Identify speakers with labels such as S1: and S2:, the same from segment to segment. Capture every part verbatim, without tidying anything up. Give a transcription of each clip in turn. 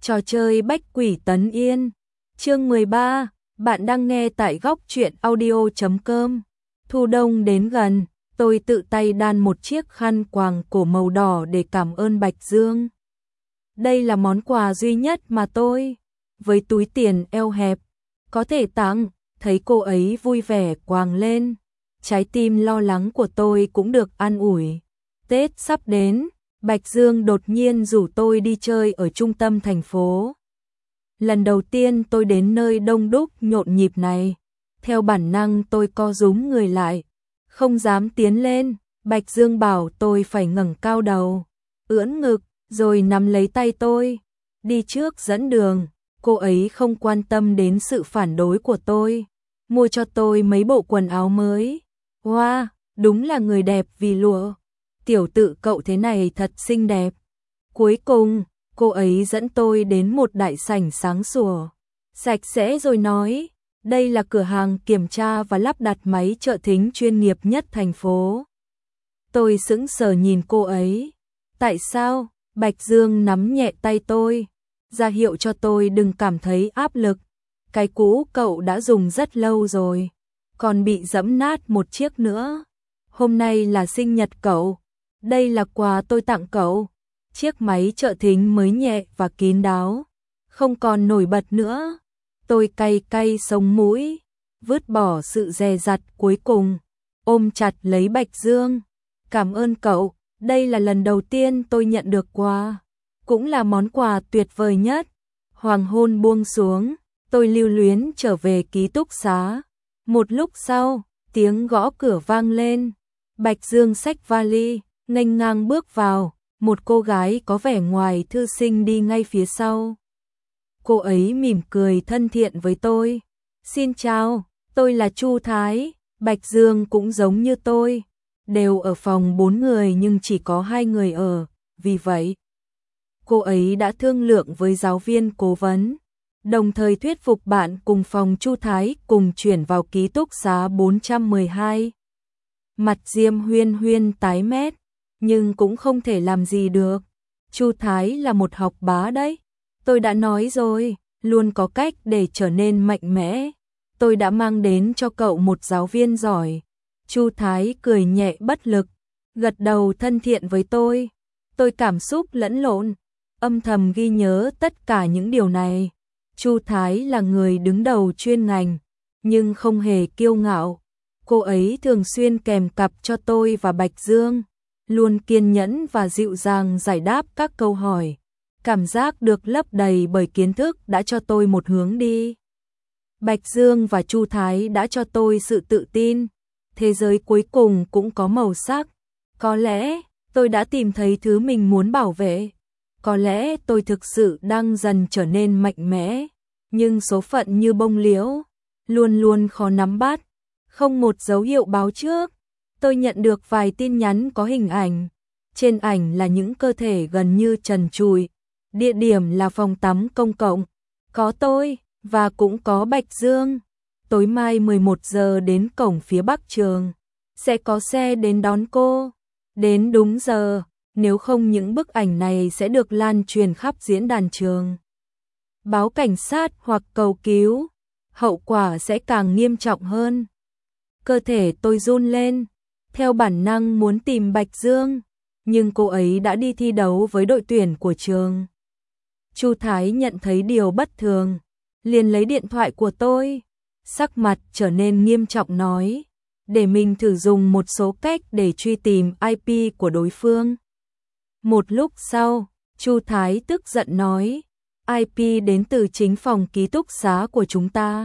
S1: Trò chơi bách quỷ tấn yên. Chương mười ba, bạn đang nghe tại góc truyện audio chấm com. Thu đông đến gần, tôi tự tay đan một chiếc khăn quàng cổ màu đỏ để cảm ơn Bạch Dương. Đây là món quà duy nhất mà tôi, với túi tiền eo hẹp, có thể tặng. Thấy cô ấy vui vẻ quàng lên, trái tim lo lắng của tôi cũng được an ủi. Tết sắp đến, Bạch Dương đột nhiên rủ tôi đi chơi ở trung tâm thành phố. Lần đầu tiên tôi đến nơi đông đúc nhộn nhịp này, theo bản năng tôi co rúm người lại, không dám tiến lên. Bạch Dương bảo tôi phải ngẩng cao đầu, ưỡn ngực, rồi nắm lấy tay tôi, đi trước dẫn đường. Cô ấy không quan tâm đến sự phản đối của tôi, mua cho tôi mấy bộ quần áo mới. Wow, đúng là người đẹp vì lụa. Tiểu tự cậu thế này thật xinh đẹp. Cuối cùng, cô ấy dẫn tôi đến một đại sảnh sáng sủa, sạch sẽ rồi nói, đây là cửa hàng kiểm tra và lắp đặt máy trợ thính chuyên nghiệp nhất thành phố. Tôi sững sờ nhìn cô ấy. Tại sao? Bạch Dương nắm nhẹ tay tôi, ra hiệu cho tôi đừng cảm thấy áp lực. Cái cũ cậu đã dùng rất lâu rồi, còn bị giẫm nát một chiếc nữa. Hôm nay là sinh nhật cậu, đây là quà tôi tặng cậu. Chiếc máy trợ thính mới nhẹ và kín đáo, không còn nổi bật nữa. Tôi cay cay sống mũi, vứt bỏ sự dè dặt cuối cùng, ôm chặt lấy Bạch Dương. Cảm ơn cậu, đây là lần đầu tiên tôi nhận được quà, cũng là món quà tuyệt vời nhất. Hoàng hôn buông xuống, tôi lưu luyến trở về ký túc xá. Một lúc sau, tiếng gõ cửa vang lên. Bạch Dương xách vali, nghênh ngang bước vào. Một cô gái có vẻ ngoài thư sinh đi ngay phía sau. Cô ấy mỉm cười thân thiện với tôi. Xin chào, tôi là Chu Thái. Bạch Dương cũng giống như tôi, đều ở phòng bốn người nhưng chỉ có hai người ở. Vì vậy, cô ấy đã thương lượng với giáo viên cố vấn, đồng thời thuyết phục bạn cùng phòng Chu Thái cùng chuyển vào ký túc xá bốn trăm mười hai. Mặt Diêm Huyên Huyên tái mét, nhưng cũng không thể làm gì được. Chu Thái là một học bá đấy. Tôi đã nói rồi, luôn có cách để trở nên mạnh mẽ. Tôi đã mang đến cho cậu một giáo viên giỏi. Chu Thái cười nhẹ bất lực, gật đầu thân thiện với tôi. Tôi cảm xúc lẫn lộn, âm thầm ghi nhớ tất cả những điều này. Chu Thái là người đứng đầu chuyên ngành, nhưng không hề kiêu ngạo. Cô ấy thường xuyên kèm cặp cho tôi và Bạch Dương, luôn kiên nhẫn và dịu dàng giải đáp các câu hỏi. Cảm giác được lấp đầy bởi kiến thức đã cho tôi một hướng đi. Bạch Dương và Chu Thái đã cho tôi sự tự tin. Thế giới cuối cùng cũng có màu sắc. Có lẽ tôi đã tìm thấy thứ mình muốn bảo vệ. Có lẽ tôi thực sự đang dần trở nên mạnh mẽ. Nhưng số phận như bông liễu, luôn luôn khó nắm bắt. Không một dấu hiệu báo trước. Tôi nhận được vài tin nhắn có hình ảnh. Trên ảnh là những cơ thể gần như trần trụi. Địa điểm là phòng tắm công cộng. Có tôi, và cũng có Bạch Dương. Tối mai mười một giờ đến cổng phía bắc trường. Sẽ có xe đến đón cô. Đến đúng giờ, nếu không những bức ảnh này sẽ được lan truyền khắp diễn đàn trường. Báo cảnh sát hoặc cầu cứu, hậu quả sẽ càng nghiêm trọng hơn. Cơ thể tôi run lên, theo bản năng muốn tìm Bạch Dương, nhưng cô ấy đã đi thi đấu với đội tuyển của trường. Chu Thái nhận thấy điều bất thường, liền lấy điện thoại của tôi, sắc mặt trở nên nghiêm trọng nói, để mình thử dùng một số cách để truy tìm i pê của đối phương. Một lúc sau, Chu Thái tức giận nói, i pê đến từ chính phòng ký túc xá của chúng ta.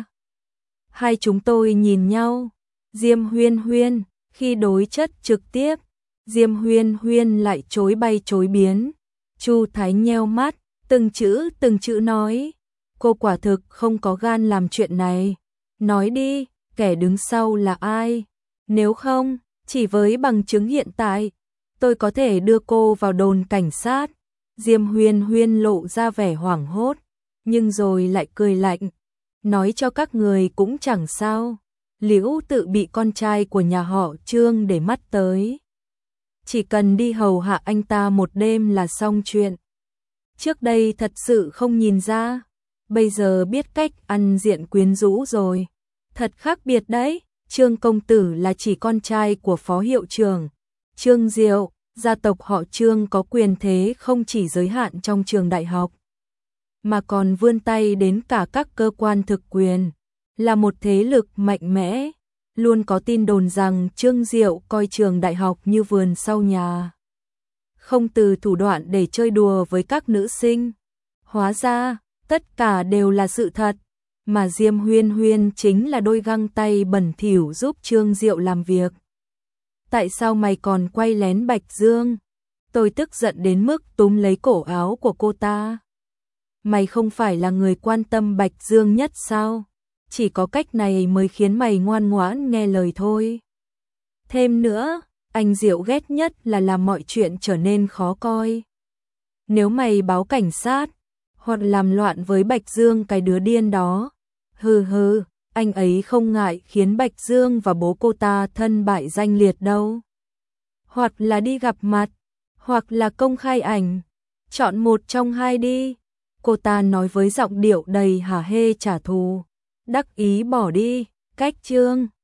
S1: Hai chúng tôi nhìn nhau, Diêm Huyên Huyên, khi đối chất trực tiếp, Diêm Huyên Huyên lại chối bay chối biến. Chu Thái nheo mắt, từng chữ từng chữ nói, cô quả thực không có gan làm chuyện này. Nói đi, kẻ đứng sau là ai? Nếu không, chỉ với bằng chứng hiện tại, tôi có thể đưa cô vào đồn cảnh sát. Diêm Huyên Huyên lộ ra vẻ hoảng hốt, nhưng rồi lại cười lạnh. Nói cho các người cũng chẳng sao. Liễu tự bị con trai của nhà họ Trương để mắt tới. Chỉ cần đi hầu hạ anh ta một đêm là xong chuyện. Trước đây thật sự không nhìn ra, bây giờ biết cách ăn diện quyến rũ rồi. Thật khác biệt đấy, Trương công tử là chỉ con trai của phó hiệu trưởng Trương Diệu, gia tộc họ Trương có quyền thế không chỉ giới hạn trong trường đại học, mà còn vươn tay đến cả các cơ quan thực quyền, là một thế lực mạnh mẽ. Luôn có tin đồn rằng Trương Diệu coi trường đại học như vườn sau nhà, không từ thủ đoạn để chơi đùa với các nữ sinh. Hóa ra, tất cả đều là sự thật, mà Diêm Huyên Huyên chính là đôi găng tay bẩn thỉu giúp Trương Diệu làm việc. Tại sao mày còn quay lén Bạch Dương? Tôi tức giận đến mức túm lấy cổ áo của cô ta. Mày không phải là người quan tâm Bạch Dương nhất sao? Chỉ có cách này mới khiến mày ngoan ngoãn nghe lời thôi. Thêm nữa, anh Diệu ghét nhất là làm mọi chuyện trở nên khó coi. Nếu mày báo cảnh sát, hoặc làm loạn với Bạch Dương cái đứa điên đó, hừ hừ, anh ấy không ngại khiến Bạch Dương và bố cô ta thân bại danh liệt đâu. Hoặc là đi gặp mặt, hoặc là công khai ảnh, chọn một trong hai đi. Cô ta nói với giọng điệu đầy hả hê trả thù. Đắc ý bỏ đi, cách Trương